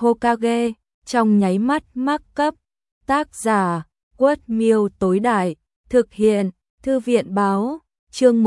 Hokage, trong nháy mắt mắc cấp. Tác giả, Quất Miêu tối đại, thực hiện, Thư viện báo, chương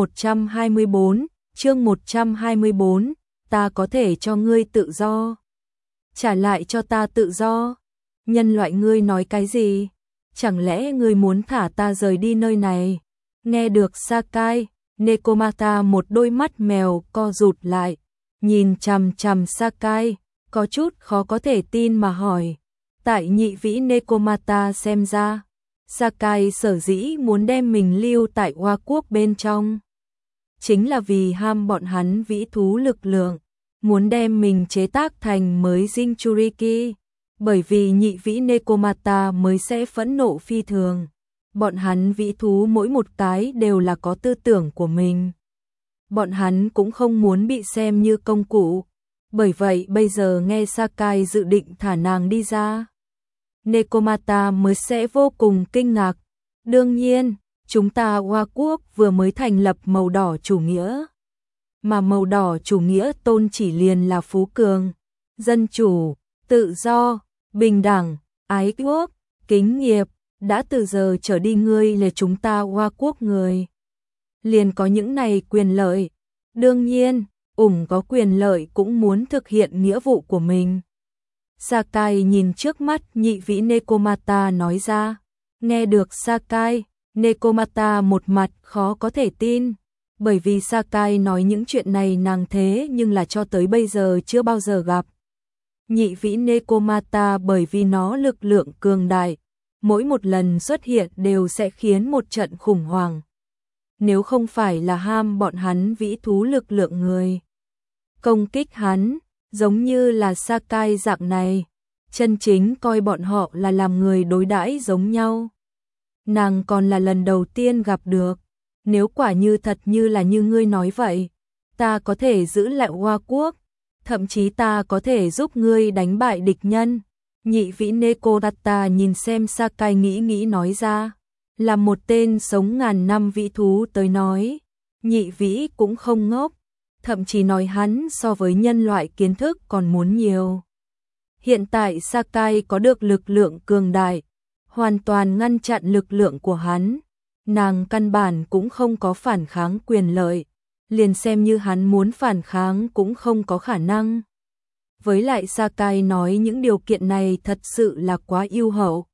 124, ta có thể cho ngươi tự do. Trả lại cho ta tự do. Nhân loại ngươi nói cái gì? Chẳng lẽ ngươi muốn thả ta rời đi nơi này? Nghe được Sakai, Nekomata một đôi mắt mèo co rụt lại, nhìn chằm chằm Sakai, có chút khó có thể tin mà hỏi. Tại nhị vĩ Nekomata xem ra, Sakai sở dĩ muốn đem mình lưu tại Hoa Quốc bên trong, chính là vì ham bọn hắn vĩ thú lực lượng, muốn đem mình chế tác thành mới Jinchuriki, bởi vì nhị vĩ Nekomata mới sẽ phẫn nộ phi thường. Bọn hắn vĩ thú mỗi một cái đều là có tư tưởng của mình. Bọn hắn cũng không muốn bị xem như công cụ. Bởi vậy bây giờ nghe Sakai dự định thả nàng đi ra, Nekomata mới sẽ vô cùng kinh ngạc. Đương nhiên, chúng ta Hoa Quốc vừa mới thành lập màu đỏ chủ nghĩa. Mà màu đỏ chủ nghĩa tôn chỉ liền là phú cường, dân chủ, tự do, bình đẳng, ái quốc, kính nghiệp. Đã từ giờ trở đi ngươi là chúng ta Hoa Quốc người, liền có những này quyền lợi. Đương nhiên, có quyền lợi cũng muốn thực hiện nghĩa vụ của mình. Sakai nhìn trước mắt nhị vĩ Nekomata nói ra. Nghe được Sakai, Nekomata một mặt khó có thể tin, bởi vì Sakai nói những chuyện này nàng thế nhưng là cho tới bây giờ chưa bao giờ gặp. Nhị vĩ Nekomata bởi vì nó lực lượng cường đại, mỗi một lần xuất hiện đều sẽ khiến một trận khủng hoảng. Nếu không phải là ham bọn hắn vĩ thú lực lượng người công kích hắn, giống như là Sakai dạng này, chân chính coi bọn họ là làm người đối đãi giống nhau. Nàng còn là lần đầu tiên gặp được. Nếu quả như thật như là như ngươi nói vậy, ta có thể giữ lại Hoa Quốc, thậm chí ta có thể giúp ngươi đánh bại địch nhân. Nhị vĩ Nekomata nhìn xem Sakai nghĩ nói ra. Là một tên sống ngàn năm vĩ thú tới nói, nhị vĩ cũng không ngốc, thậm chí nói hắn so với nhân loại kiến thức còn muốn nhiều. Hiện tại Sakai có được lực lượng cường đại, hoàn toàn ngăn chặn lực lượng của hắn. Nàng căn bản cũng không có phản kháng quyền lợi, liền xem như hắn muốn phản kháng cũng không có khả năng. Với lại Sakai nói những điều kiện này thật sự là quá ưu hậu.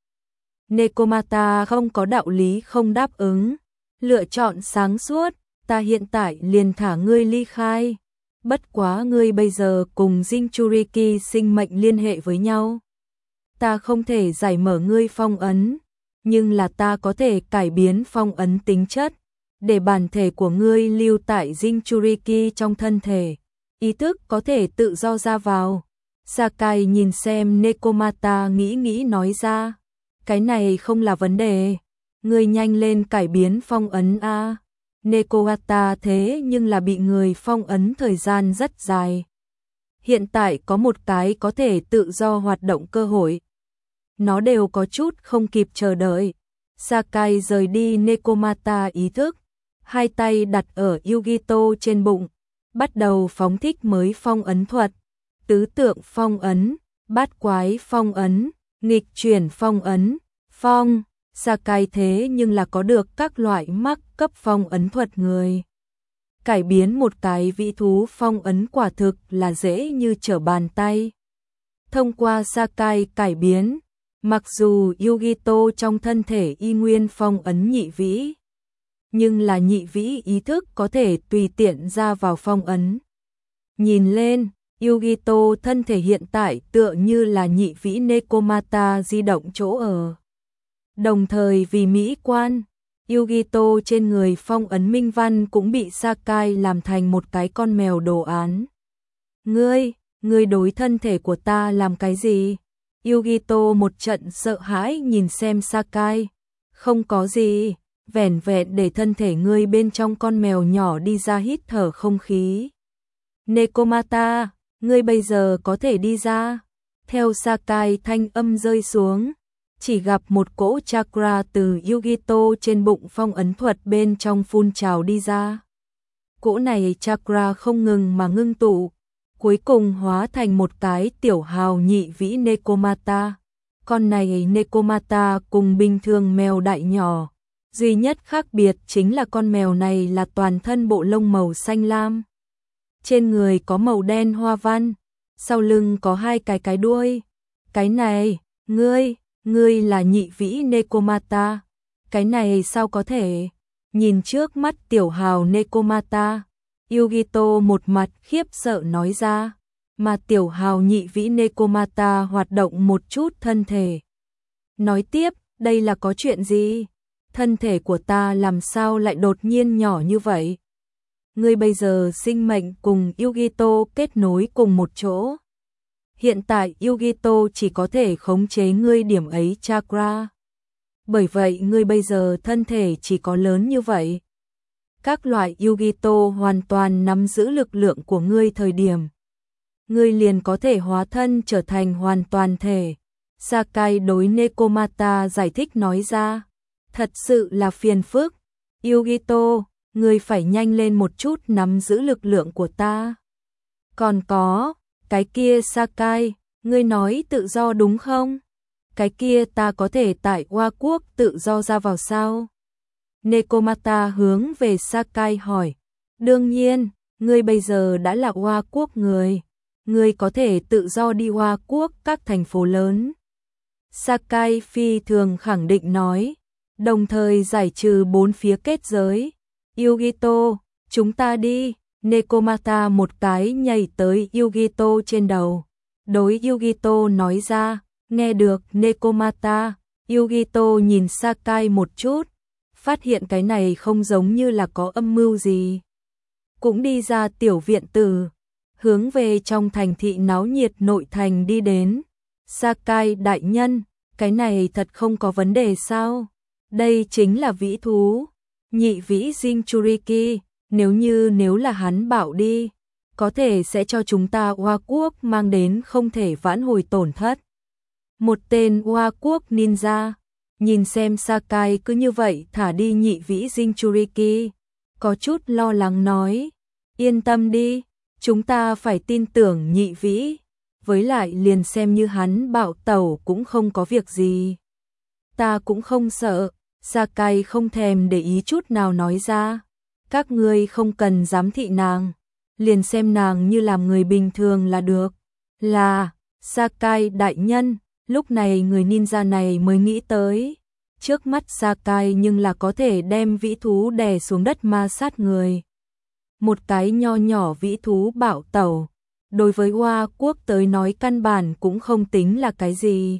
Nekomata không có đạo lý không đáp ứng. Lựa chọn sáng suốt, ta hiện tại liền thả ngươi ly khai. Bất quá ngươi bây giờ cùng Jinchuriki sinh mệnh liên hệ với nhau. Ta không thể giải mở ngươi phong ấn, nhưng là ta có thể cải biến phong ấn tính chất, để bản thể của ngươi lưu tại Jinchuriki trong thân thể. Ý thức có thể tự do ra vào. Sakai nhìn xem Nekomata nghĩ nói ra. Cái này không là vấn đề. Ngươi nhanh lên cải biến phong ấn a. Nekomata thế nhưng là bị người phong ấn thời gian rất dài. Hiện tại có một cái có thể tự do hoạt động cơ hội. Nó đều có chút không kịp chờ đợi. Sakai rời đi Nekomata ý thức, hai tay đặt ở Yugito trên bụng, bắt đầu phóng thích mới phong ấn thuật. Tứ tượng phong ấn, bát quái phong ấn, nghịch chuyển phong ấn, Sakai thế nhưng là có được các loại mắc cấp phong ấn thuật người. Cải biến một cái vĩ thú phong ấn quả thực là dễ như trở bàn tay. Thông qua Sakai cải biến, mặc dù Yugito trong thân thể y nguyên phong ấn nhị vĩ, nhưng là nhị vĩ ý thức có thể tùy tiện ra vào phong ấn. Nhìn lên, Yugito thân thể hiện tại tựa như là nhị vĩ Nekomata di động chỗ ở. Đồng thời vì mỹ quan, Yugito trên người phong ấn minh văn cũng bị Sakai làm thành một cái con mèo đồ án. Ngươi đối thân thể của ta làm cái gì? Yugito một trận sợ hãi nhìn xem Sakai. Không có gì, vẻn vẹn để thân thể ngươi bên trong con mèo nhỏ đi ra hít thở không khí. Nekomata, ngươi bây giờ có thể đi ra. Theo Sakai thanh âm rơi xuống, chỉ gặp một cỗ chakra từ Yugito trên bụng phong ấn thuật bên trong phun trào đi ra. Cỗ này chakra không ngừng mà ngưng tụ, cuối cùng hóa thành một cái tiểu hào nhị vĩ Nekomata. Con này Nekomata cùng bình thường mèo đại nhỏ, duy nhất khác biệt chính là con mèo này là toàn thân bộ lông màu xanh lam. Trên người có màu đen hoa văn, sau lưng có hai cái đuôi. Cái này, ngươi là nhị vĩ Nekomata. Cái này sao có thể? Nhìn trước mắt tiểu hào Nekomata, Yugito một mặt khiếp sợ nói ra, mà tiểu hào nhị vĩ Nekomata hoạt động một chút thân thể. Nói tiếp, đây là có chuyện gì? Thân thể của ta làm sao lại đột nhiên nhỏ như vậy? Ngươi bây giờ sinh mệnh cùng Yugito kết nối cùng một chỗ. Hiện tại Yugito chỉ có thể khống chế ngươi điểm ấy chakra. Bởi vậy ngươi bây giờ thân thể chỉ có lớn như vậy. Các loại Yugito hoàn toàn nắm giữ lực lượng của ngươi thời điểm. Ngươi liền có thể hóa thân trở thành hoàn toàn thể. Sakai đối Nekomata giải thích nói ra. Thật sự là phiền phức. Yugito, ngươi phải nhanh lên một chút nắm giữ lực lượng của ta. Còn có, cái kia Sakai, ngươi nói tự do đúng không? Cái kia ta có thể tại Hoa Quốc tự do ra vào sao? Nekomata hướng về Sakai hỏi. Đương nhiên, ngươi bây giờ đã là Hoa Quốc người. Ngươi có thể tự do đi Hoa Quốc các thành phố lớn. Sakai phi thường khẳng định nói, đồng thời giải trừ bốn phía kết giới. Yugito, chúng ta đi. Nekomata một cái nhảy tới Yugito trên đầu. Đối Yugito nói ra, nghe được Nekomata, Yugito nhìn Sakai một chút, phát hiện cái này không giống như là có âm mưu gì. Cũng đi ra tiểu viện tử, hướng về trong thành thị náo nhiệt nội thành đi đến. Sakai đại nhân, cái này thật không có vấn đề sao? Đây chính là vĩ thú, nhị vĩ Jinchuriki, nếu là hắn bảo đi, có thể sẽ cho chúng ta Hoa Quốc mang đến không thể vãn hồi tổn thất. Một tên Hoa Quốc ninja, nhìn xem Sakai cứ như vậy thả đi nhị vĩ Jinchuriki, có chút lo lắng nói, yên tâm đi, chúng ta phải tin tưởng nhị vĩ, với lại liền xem như hắn bạo tẩu cũng không có việc gì. Ta cũng không sợ, Sakai không thèm để ý chút nào nói ra, các ngươi không cần giám thị nàng, liền xem nàng như làm người bình thường là được. Là, Sakai đại nhân, lúc này người ninja này mới nghĩ tới, trước mắt Sakai nhưng là có thể đem vĩ thú đè xuống đất ma sát người. Một cái nho nhỏ vĩ thú bạo tẩu, đối với Hoa Quốc tới nói căn bản cũng không tính là cái gì.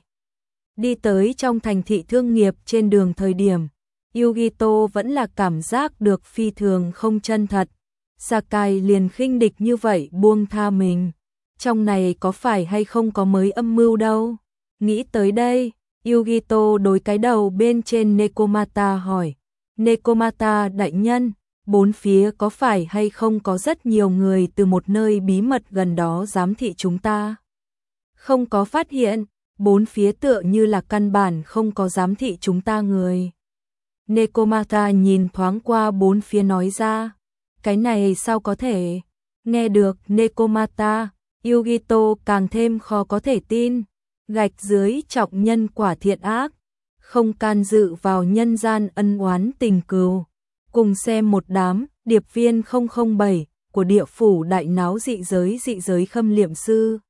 Đi tới trong thành thị thương nghiệp trên đường thời điểm, Yugito vẫn là cảm giác được phi thường không chân thật. Sakai liền khinh địch như vậy buông tha mình. Trong này có phải hay không có mới âm mưu đâu. Nghĩ tới đây, Yugito đối cái đầu bên trên Nekomata hỏi. Nekomata đại nhân, bốn phía có phải hay không có rất nhiều người từ một nơi bí mật gần đó giám thị chúng ta? Không có phát hiện, bốn phía tựa như là căn bản không có giám thị chúng ta người. Nekomata nhìn thoáng qua bốn phía nói ra, cái này sao có thể? Nghe được Nekomata, Yugito càng thêm khó có thể tin, gạch dưới trọng nhân quả thiện ác, không can dự vào nhân gian ân oán tình cừu. Cùng xem một đám điệp viên 007 của địa phủ đại náo dị giới khâm liệm sư.